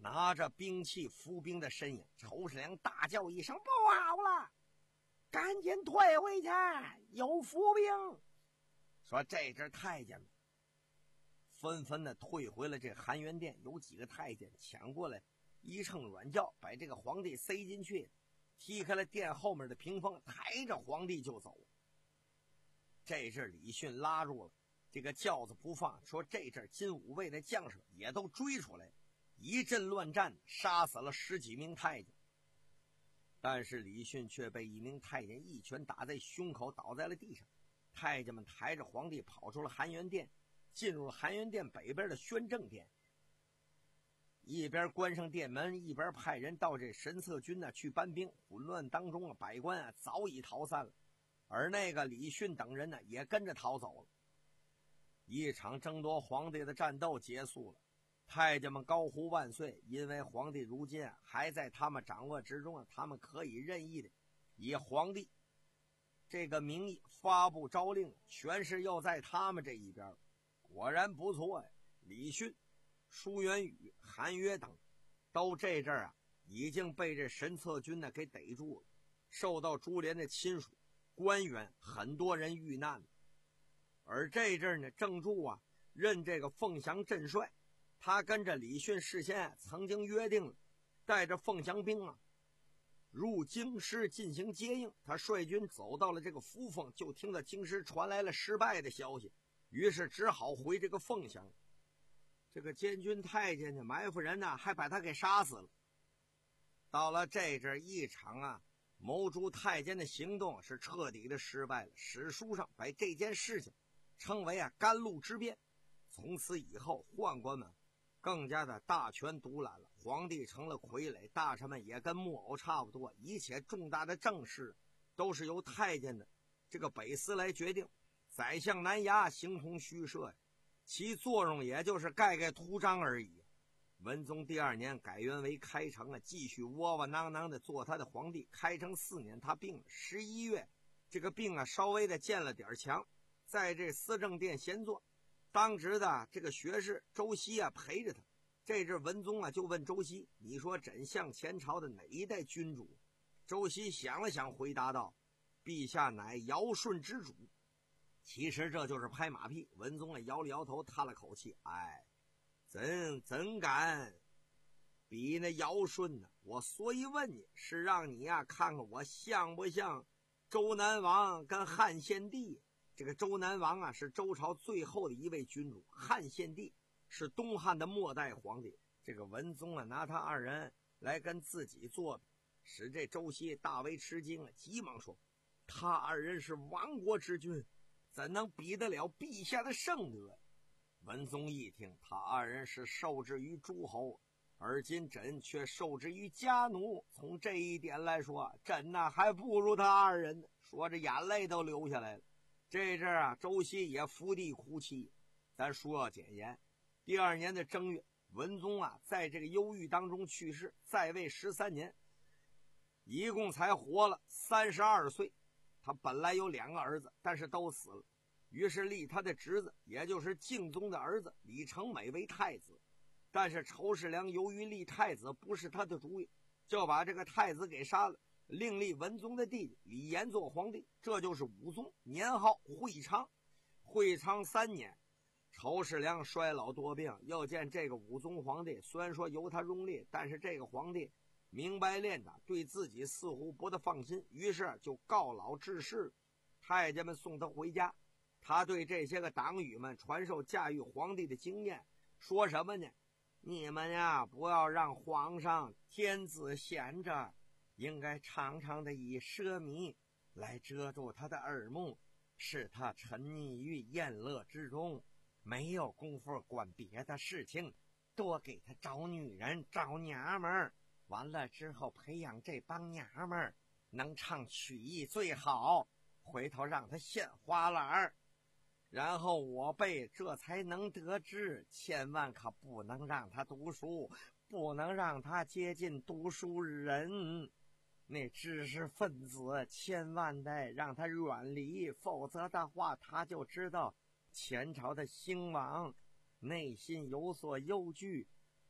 拿着兵器伏兵的身影。仇士良大叫一声：“不好了，赶紧退回去，有伏兵！”说这阵太监们纷纷的退回了这含元殿，有几个太监抢过来一乘软轿，把这个皇帝塞进去，踢开了殿后面的屏风，抬着皇帝就走。这阵李训拉住了这个轿子不放，说这阵金吾卫的将士也都追出来，一阵乱战，杀死了十几名太监。但是李训却被一名太监一拳打在胸口，倒在了地上。太监们抬着皇帝跑出了含元殿，进入了含元殿北边的宣政殿，一边关上殿门，一边派人到这神策军呢去搬兵。混乱当中啊，百官啊早已逃散了，而那个李训等人呢也跟着逃走了。一场争夺皇帝的战斗结束了，太监们高呼万岁，因为皇帝如今啊还在他们掌握之中啊，他们可以任意的以皇帝这个名义发布诏令，权势又在他们这一边。果然不错呀，李训、舒元宇、韩约等都这阵儿啊已经被这神策军呢给逮住了，受到株连的亲属官员很多人遇难了。而这阵儿呢，郑注啊任这个凤翔镇帅，他跟着李训事先、啊、曾经约定了，带着凤翔兵啊入京师进行接应。他率军走到了这个扶风，就听到京师传来了失败的消息，于是只好回这个凤翔。这个监军太监呢，埋伏人呢，还把他给杀死了。到了这阵，一场啊谋诛太监的行动是彻底的失败了。史书上把这件事情称为啊甘露之变。从此以后，宦官们更加的大权独揽了，皇帝成了傀儡，大臣们也跟木偶差不多，一切重大的政事都是由太监的这个北司来决定。宰相南衙形同虚设呀，其作用也就是盖盖图章而已。文宗第二年改元为开成了，继续窝窝囊囊的做他的皇帝。开成四年他病了，十一月这个病啊稍微的见了点强，在这思政殿闲坐，当值的这个学士周熙啊陪着他。这阵文宗啊就问周熙：“你说朕像前朝的哪一代君主？”周熙想了想回答道：“陛下乃尧舜之主。”其实这就是拍马屁。文宗啊摇了摇头，叹了口气：“哎，怎怎敢比那尧舜呢？我所以问你，是让你呀、啊、看看我像不像周南王跟汉献帝。这个周南王啊是周朝最后的一位君主，汉献帝是东汉的末代皇帝。这个文宗啊拿他二人来跟自己作比，使这周熙大为吃惊啊，急忙说：“他二人是亡国之君，怎能比得了陛下的圣德？”文宗一听，他二人是受制于诸侯，而今朕却受制于家奴，从这一点来说，朕呐还不如他二人呢。说着眼泪都流下来了。这阵啊，周熙也伏地哭泣。咱说要简言，第二年的正月，文宗啊在这个忧郁当中去世，在位十三年，一共才活了三十二岁。他本来有两个儿子，但是都死了，于是立他的侄子，也就是敬宗的儿子李成美为太子。但是仇士良由于立太子不是他的主意，就把这个太子给杀了，另立文宗的弟弟李炎做皇帝，这就是武宗，年号会昌。会昌三年，仇士良衰老多病，又见这个武宗皇帝虽然说由他拥立，但是这个皇帝明白练的，对自己似乎不得放心，于是就告老致仕。太监们送他回家，他对这些个党羽们传授驾驭皇帝的经验，说什么呢？你们呀，不要让皇上天子闲着，应该常常的以奢靡来遮住他的耳目，使他沉溺于宴乐之中，没有功夫管别的事情，多给他找女人找娘们儿，完了之后培养这帮娘们儿能唱曲艺最好，回头让他献花篮儿，然后我辈这才能得知，千万可不能让他读书，不能让他接近读书人，那知识分子千万得让他远离，否则的话他就知道前朝的兴亡，内心有所忧惧，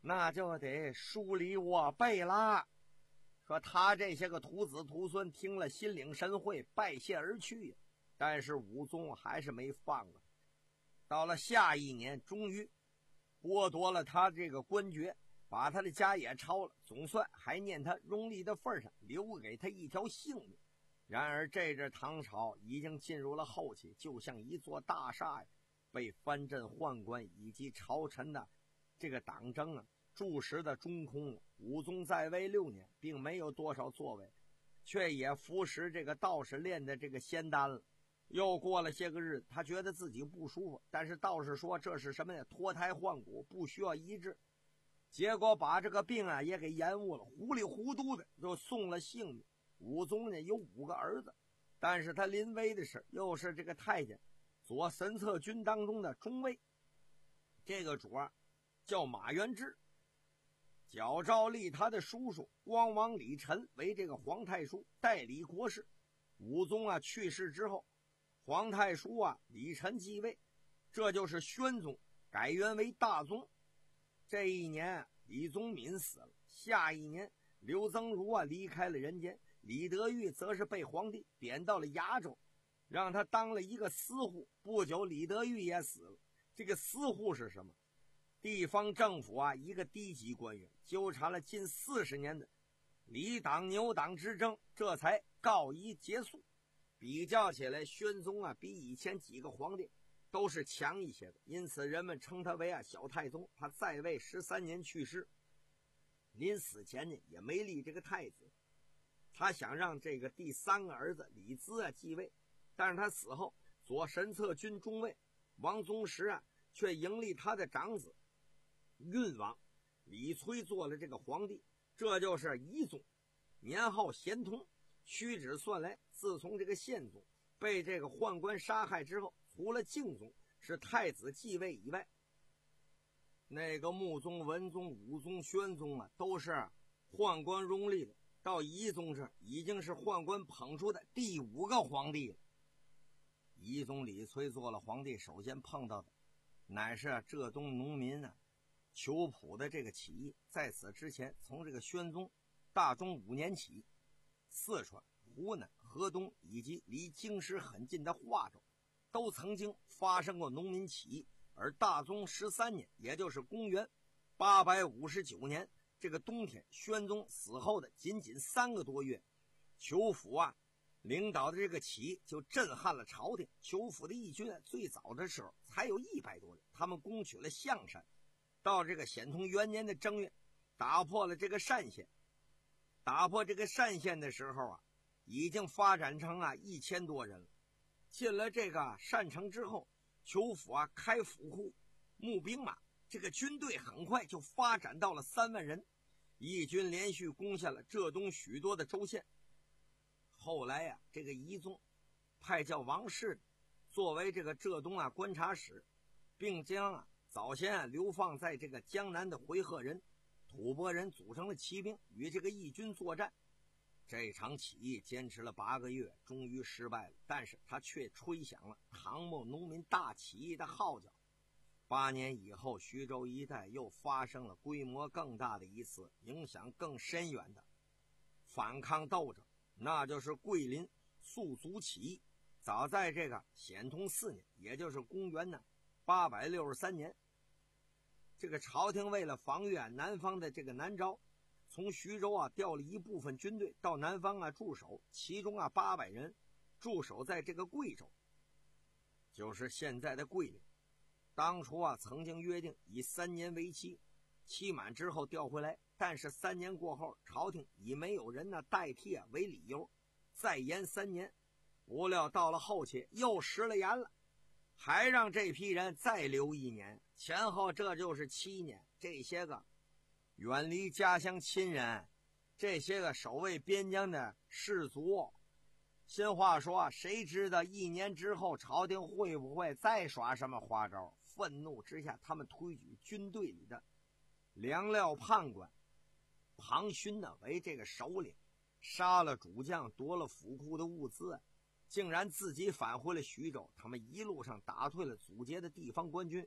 那就得梳理我辈了。说他这些个徒子徒孙听了心领神会，拜谢而去。但是武宗还是没放了。到了下一年，终于剥夺了他这个官爵，把他的家也抄了，总算还念他荣立的份上，留给他一条性命。然而这阵唐朝已经进入了后期，就像一座大厦呀，被藩镇宦官以及朝臣的这个党争啊注视的中空了。武宗在位六年，并没有多少作为，却也服食这个道士炼的这个仙丹了。又过了些个日子，他觉得自己不舒服，但是道士说这是什么呀？脱胎换骨，不需要医治。结果把这个病啊也给延误了，糊里糊涂的就送了性命。武宗呢有五个儿子，但是他临危的时又是这个太监左神策军当中的中尉，这个主啊叫马元之，矫诏立他的叔叔光王李忱为这个皇太叔，代理国事。武宗啊去世之后，皇太叔啊李忱继位，这就是宣宗，改元为大宗。这一年李宗闵死了，下一年刘曾儒啊离开了人间，李德裕则是被皇帝贬到了崖州，让他当了一个司户。不久李德裕也死了。这个司户是什么？地方政府啊一个低级官员，纠缠了近四十年的李党牛党之争，这才告一结束。比较起来，宣宗啊比以前几个皇帝都是强一些的，因此人们称他为啊小太宗。他在位十三年去世，临死前呢也没立这个太子，他想让这个第三个儿子李兹啊继位，但是他死后，左神策军中尉王宗实啊却迎立他的长子运王李崔做了这个皇帝，这就是懿宗，年号咸通。屈指算来，自从这个宪宗被这个宦官杀害之后，除了敬宗是太子继位以外，那个穆宗、文宗、武宗、宣宗啊都是宦官拥立的，到懿宗这已经是宦官捧出的第五个皇帝了。懿宗李崔做了皇帝，首先碰到的乃是浙东农民啊求朴的这个起义。在此之前，从这个宣宗大中五年起，四川、湖南、河东以及离京师很近的华州都曾经发生过农民起义。而大宗十三年，也就是公元八百五十九年，这个冬天，宣宗死后的仅仅三个多月，裘府啊领导的这个起义就震撼了朝廷。裘府的义军啊最早的时候才有一百多人，他们攻取了象山，到这个显通元年的正月，打破了这个单县。打破这个单县的时候啊，已经发展成啊一千多人了。进了这个单城之后，裘府啊开府库募兵马，这个军队很快就发展到了三万人。义军连续攻下了浙东许多的州县。后来呀、啊，这个懿宗派叫王氏作为这个浙东啊观察使，并将啊早先啊流放在这个江南的回纥人、吐蕃人组成了骑兵，与这个义军作战。这场起义坚持了八个月，终于失败了，但是他却吹响了唐末农民大起义的号角。八年以后，徐州一带又发生了规模更大的一次、影响更深远的反抗斗争，那就是桂林肃族起义。早在这个显通四年，也就是公元呢八百六十三年，这个朝廷为了防御啊南方的这个南诏，从徐州啊调了一部分军队到南方啊驻守，其中啊八百人驻守在这个贵州，就是现在的桂林。当初啊曾经约定以三年为期，期满之后调回来，但是三年过后，朝廷以没有人呢代替啊为理由，再延三年。不料到了后期又食了言了，还让这批人再留一年，前后这就是七年。这些个远离家乡亲人，这些个守卫边疆的士卒，新话说，谁知道一年之后朝廷会不会再耍什么花招？愤怒之下，他们推举军队里的粮料判官庞勋呢为这个首领，杀了主将，夺了府库的物资，竟然自己返回了徐州。他们一路上打退了阻截的地方官军，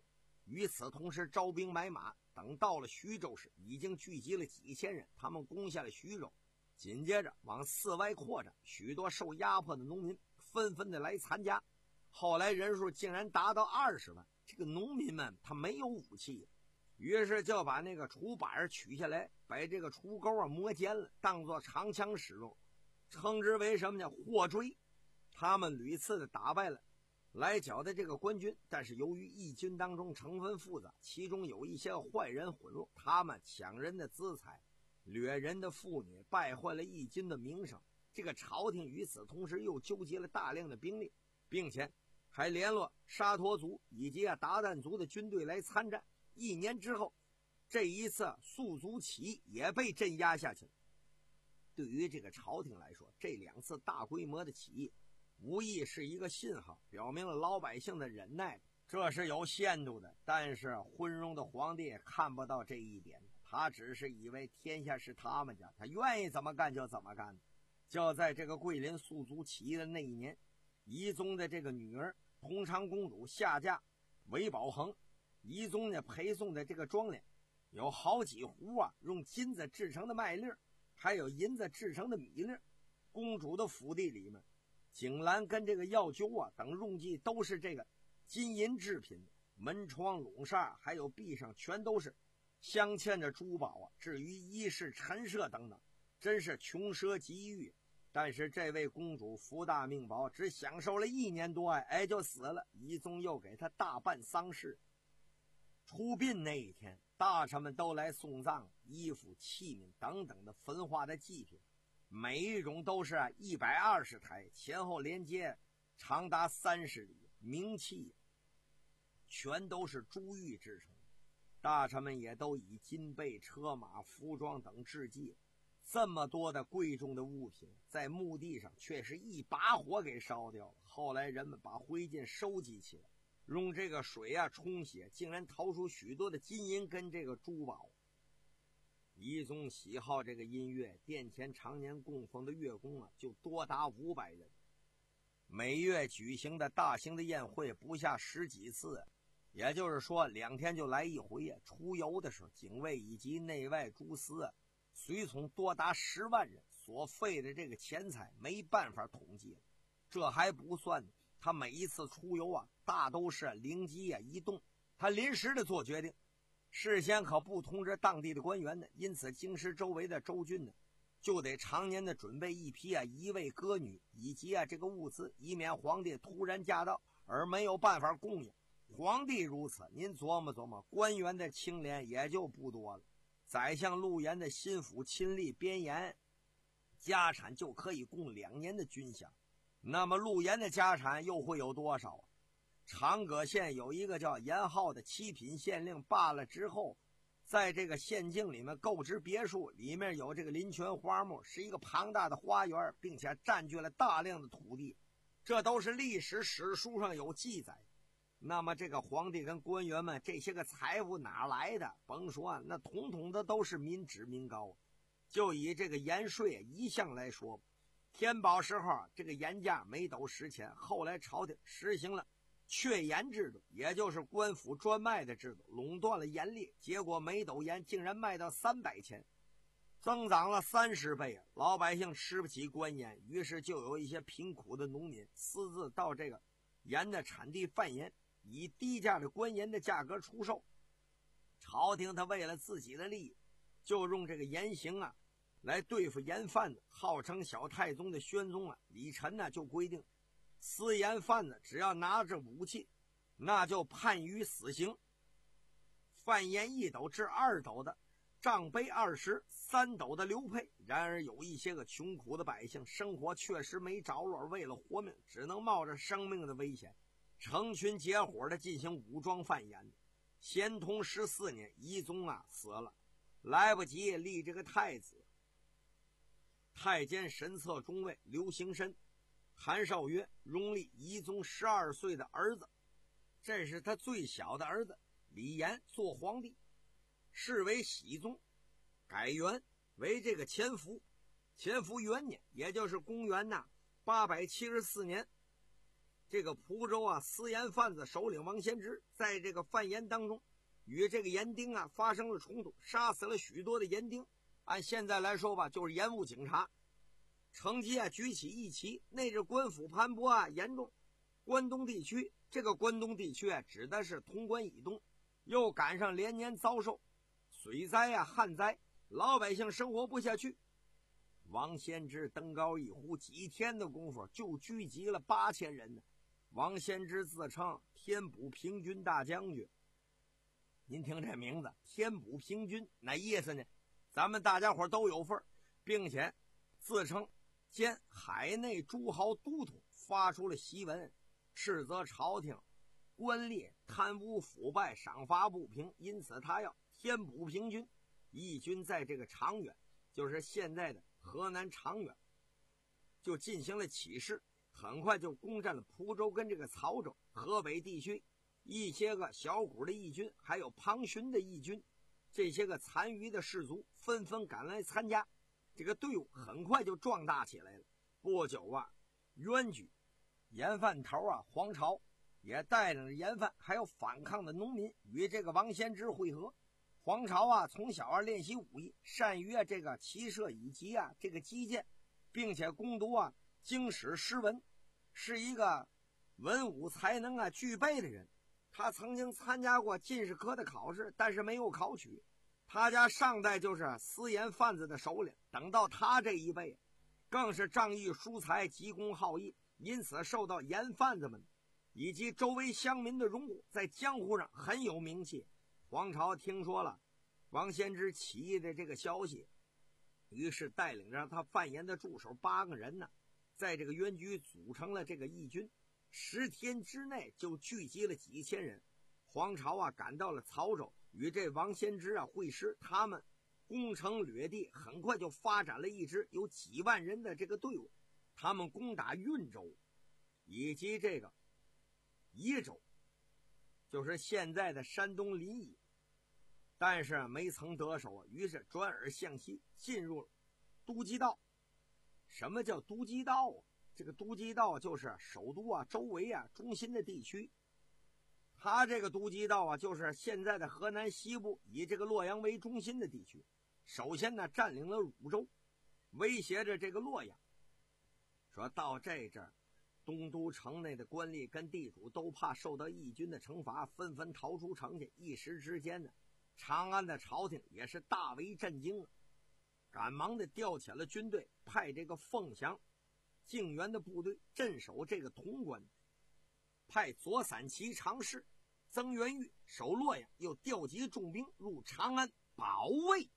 与此同时，招兵买马，等到了徐州时，已经聚集了几千人，他们攻下了徐州，紧接着往寺外扩展，许多受压迫的农民纷纷的来参加，后来人数竟然达到二十万。这个农民们他没有武器，于是就把那个锄板取下来，把这个锄钩啊磨尖了，当作长枪使用，称之为什么呢？霍追。他们屡次的打败了来剿的这个官军，但是由于义军当中成分复杂，其中有一些坏人混入，他们抢人的资财，掠人的妇女，败坏了义军的名声。这个朝廷与此同时又纠集了大量的兵力，并且还联络沙陀族以及啊鞑靼族的军队来参战。一年之后，这一次宿族起义也被镇压下去了。对于这个朝廷来说，这两次大规模的起义无疑是一个信号，表明了老百姓的忍耐这是有限度的。但是昏庸的皇帝看不到这一点，他只是以为天下是他们家，他愿意怎么干就怎么干。就在这个桂林宿族起义的那一年，懿宗的这个女儿同昌公主下嫁韦宝恒，懿宗呢陪送的这个庄帘有好几壶啊用金子制成的麦粒，还有银子制成的米粒。公主的府邸里面，井栏跟这个药灸啊等用具都是这个金银制品，门窗笼纱还有壁上全都是镶嵌着珠宝啊。至于衣饰陈设等等，真是穷奢极欲。但是这位公主福大命薄，只享受了一年多，哎就死了。懿宗又给她大办丧事。出殡那一天，大臣们都来送葬，衣服器皿等等的焚化的祭品，每一种都是一百二十台，前后连接长达三十里，名器全都是珠玉制成。大臣们也都以金贝、车马、服装等制祭。这么多的贵重的物品，在墓地上却是一把火给烧掉了。后来人们把灰烬收集起来，用这个水啊冲洗，竟然掏出许多的金银跟这个珠宝。懿宗喜好这个音乐，殿前常年供奉的乐工啊就多达五百人，每月举行的大型的宴会不下十几次，也就是说两天就来一回。出游的时候，警卫以及内外诸司啊随从多达十万人，所费的这个钱财没办法统计了。这还不算呢，他每一次出游啊大都是灵机啊一动，他临时的做决定，事先可不通知当地的官员呢。因此京师周围的州郡呢就得常年的准备一批啊一位歌女以及啊这个物资，以免皇帝突然驾到而没有办法供应。皇帝如此，您琢磨琢磨，官员的清廉也就不多了。宰相陆延的心腹亲历边言，家产就可以供两年的军饷。那么陆延的家产又会有多少啊？长葛县有一个叫严浩的七品县令罢了之后，在这个县境里面购置别墅，里面有这个林泉花木，是一个庞大的花园，并且占据了大量的土地，这都是历史史书上有记载。那么这个皇帝跟官员们这些个财富哪来的？甭说，那统统的都是民脂民膏。就以这个盐税一项来说，天宝时候这个盐价每斗十钱，后来朝廷实行了确盐制度，也就是官府专卖的制度，垄断了盐利，结果每斗盐竟然卖到三百钱，增长了三十倍。老百姓吃不起官盐，于是就有一些贫苦的农民私自到这个盐的产地贩盐，以低价的官盐的价格出售。朝廷他为了自己的利益，就用这个严刑啊来对付盐贩子。号称小太宗的宣宗啊李忱呢就规定，私盐贩子只要拿着武器，那就判于死刑。贩盐一斗至二斗的杖杯二十，三斗的流配。然而有一些个穷苦的百姓生活确实没着落，为了活命只能冒着生命的危险成群结伙的进行武装贩盐。咸通十四年，懿宗啊死了，来不及立这个太子。太监神策中尉刘行深、韩绍约拥立懿宗十二岁的儿子，这是他最小的儿子李炎做皇帝，是为熹宗，改元为这个乾伏。乾伏元年，也就是公元呐八百七十四年， 这个蒲州啊私盐贩子首领王先知在这个贩盐当中与这个盐丁啊发生了冲突，杀死了许多的盐丁。按现在来说吧，就是盐务警察。乘机啊举起义旗，那阵官府盘剥啊严重。关东地区，这个关东地区啊指的是潼关以东，又赶上连年遭受水灾啊旱灾，老百姓生活不下去。王先知登高一呼，几天的功夫就聚集了八千人呢。王先知自称天补平军大将军。您听这名字，天补平军，那意思呢？咱们大家伙都有份，并且自称兼海内诸豪都统，发出了檄文，斥责朝廷官吏贪污腐败，赏罚不平，因此他要天补平军。义军在这个长远，就是现在的河南长远，就进行了起事，很快就攻占了蒲州跟这个曹州。河北地区一些个小股的义军，还有庞勋的义军，这些个残余的士卒纷纷赶来参加，这个队伍很快就壮大起来了。不久啊，冤举盐贩头啊黄巢也带领着盐贩还有反抗的农民与这个王先知会合。黄巢啊从小啊练习武艺，善于啊这个骑射以及啊这个击剑，并且攻读啊经史诗文，是一个文武才能啊具备的人。他曾经参加过进士科的考试，但是没有考取。他家上代就是私盐贩子的首领，等到他这一辈更是仗义疏财，急公好义，因此受到盐贩子们以及周围乡民的拥护，在江湖上很有名气。黄巢听说了王先知起义的这个消息，于是带领着他贩盐的助手八个人呢，在这个冤局组成了这个义军，十天之内就聚集了几千人。黄巢啊赶到了曹州，与这王先知啊会师，他们攻城掠地，很快就发展了一支有几万人的这个队伍。他们攻打运州以及这个宜州，就是现在的山东临沂，但是没曾得手啊，于是转而向西进入都畿道。什么叫都畿道啊？这个都畿道就是首都啊周围啊中心的地区。他这个都畿道啊就是现在的河南西部，以这个洛阳为中心的地区。首先呢占领了汝州，威胁着这个洛阳。说到这阵儿，东都城内的官吏跟地主都怕受到义军的惩罚，纷纷逃出城去。一时之间呢，长安的朝廷也是大为震惊了，赶忙的调遣了军队，派这个凤翔、靖元的部队镇守这个潼关，派左散骑常侍曾元玉守洛阳，又调集重兵入长安保卫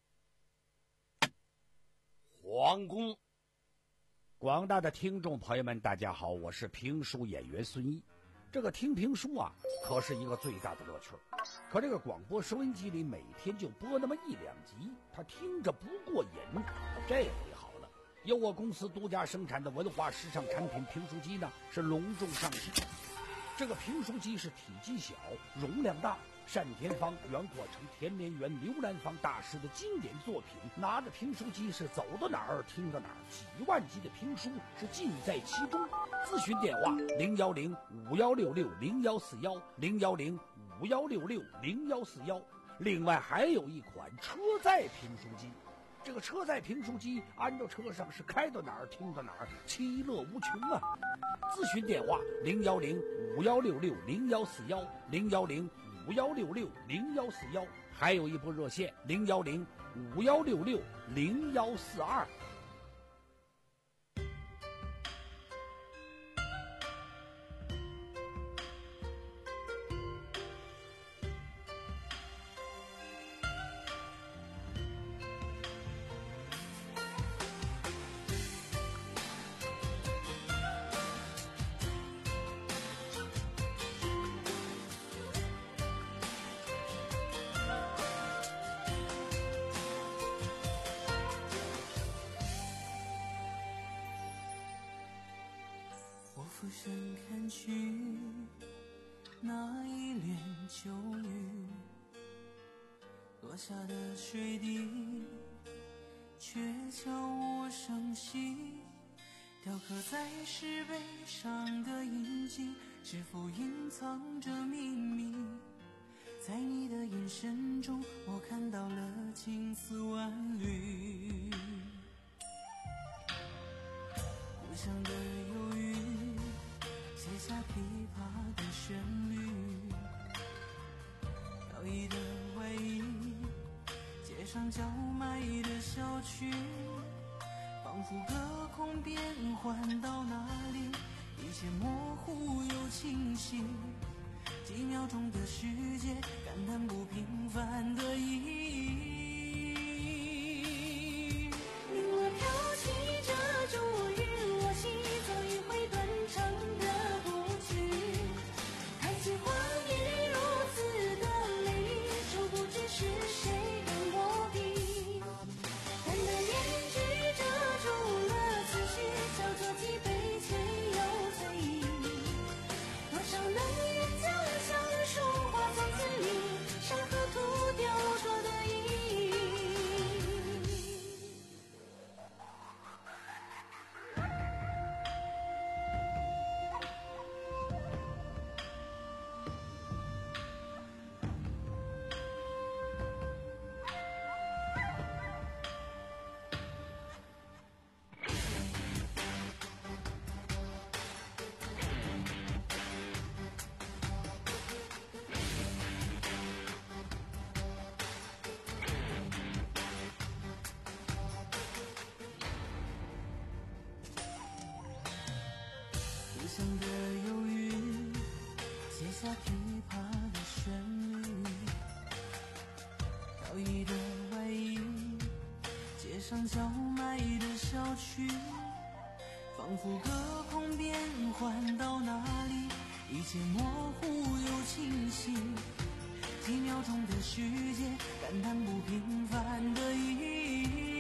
皇宫。 广大的听众朋友们，大家好，我是评书演员孙一。这个听评书啊，可是一个最大的乐趣。可这个广播收音机里每天就播那么一两集，他听着不过瘾。这回好了，由我公司独家生产的文化时尚产品评书机呢，是隆重上市。这个评书机是体积小，容量大，单田芳、袁阔成、田连元、刘兰芳大师的经典作品，拿着评书机是走到哪儿听到哪儿，几万集的评书是尽在其中。咨询电话零幺零五幺六六零幺四幺零幺零五幺六六零幺四幺。另外还有一款车载评书机，这个车载评书机安到车上是开到哪儿听到哪儿，其乐无穷啊！咨询电话零幺零五幺六六零幺四幺零幺零五幺六六零幺四幺，还有一部热线零幺零五幺六六零幺四二。 俯身看去，那一帘秋雨，落下的水滴，却悄无声息， 雕刻在石碑上的印记，是否隐藏着秘密？在你的眼神中，我看到了千丝万缕。故乡的忧郁，写下琵琶的旋律。飘逸的外衣，街上叫卖的小曲，仿佛隔空变换到哪里，一切模糊又清晰。几秒钟的世界，感叹不平凡的意义。令我飘起这种日落西，走一回断肠的故去。开启画面如此的美丽，殊不知是谁的墨笔。淡淡胭脂遮住了思绪，叫做几杯却又醉意。多少男人将书画在字里，山河图雕琢的意义。故乡的忧郁，写下琵琶的旋律。飘逸的外衣，街上叫卖的小曲，仿佛隔空变换到哪里，一切模糊又清晰。几秒钟的世界，感叹不平凡的意义。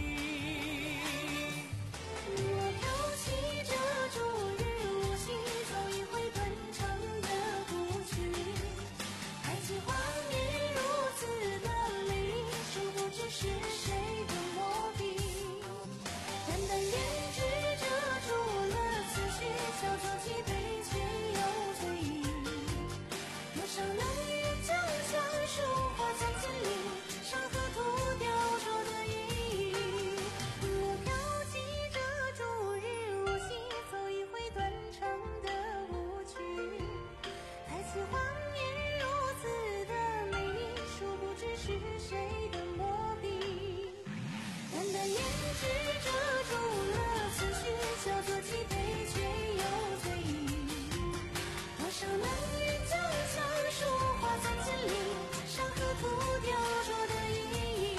我飘起这种日落西，走一回断肠的故去。开启画面如此的美丽，殊不知是谁的墨笔。淡淡胭脂遮住了思绪，叫做几杯却又醉意。多少男人将相书画在字里，山河图雕琢的意义。我飘起这种日落西，走一回断肠的舞曲。台词画面如此的美丽，殊不知是谁的墨笔。淡淡胭脂遮住了思绪，叫做几杯却又醉意。多少男人将相书画在字里，山河图雕琢的意义。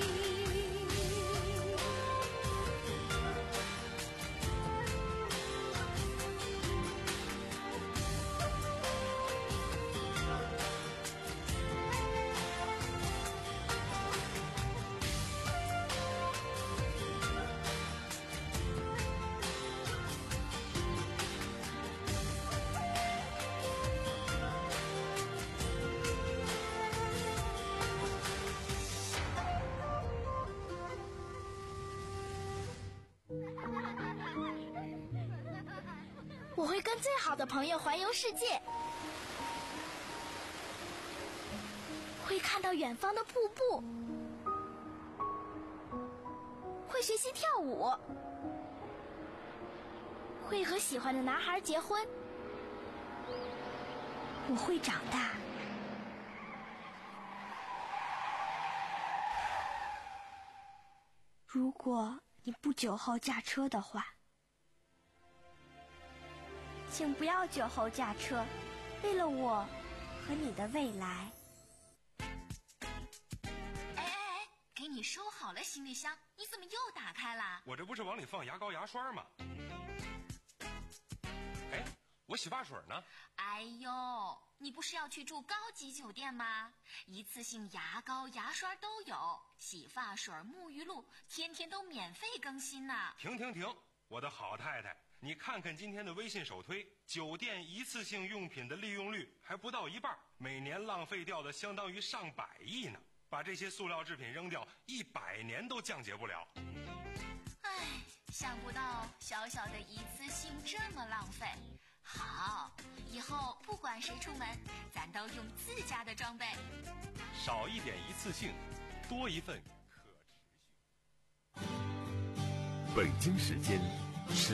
我会跟最好的朋友环游世界，会看到远方的瀑布，会学习跳舞，会和喜欢的男孩结婚。我会长大。如果你不酒后驾车的话，请不要酒后驾车，为了我和你的未来。 哎哎哎，给你收好了行李箱，你怎么又打开了？ 我这不是往里放牙膏牙刷吗？哎，我洗发水呢？ 哎呦，你不是要去住高级酒店吗？一次性牙膏牙刷都有，洗发水沐浴露天天都免费更新呢。 停停停，我的好太太，你看看今天的微信首推，酒店一次性用品的利用率还不到一半，每年浪费掉的相当于上百亿呢。把这些塑料制品扔掉，一百年都降解不了。 哎， 想不到小小的一次性这么浪费。好，以后不管谁出门，咱都用自家的装备。 少一点一次性，多一份可持续。 北京时间十。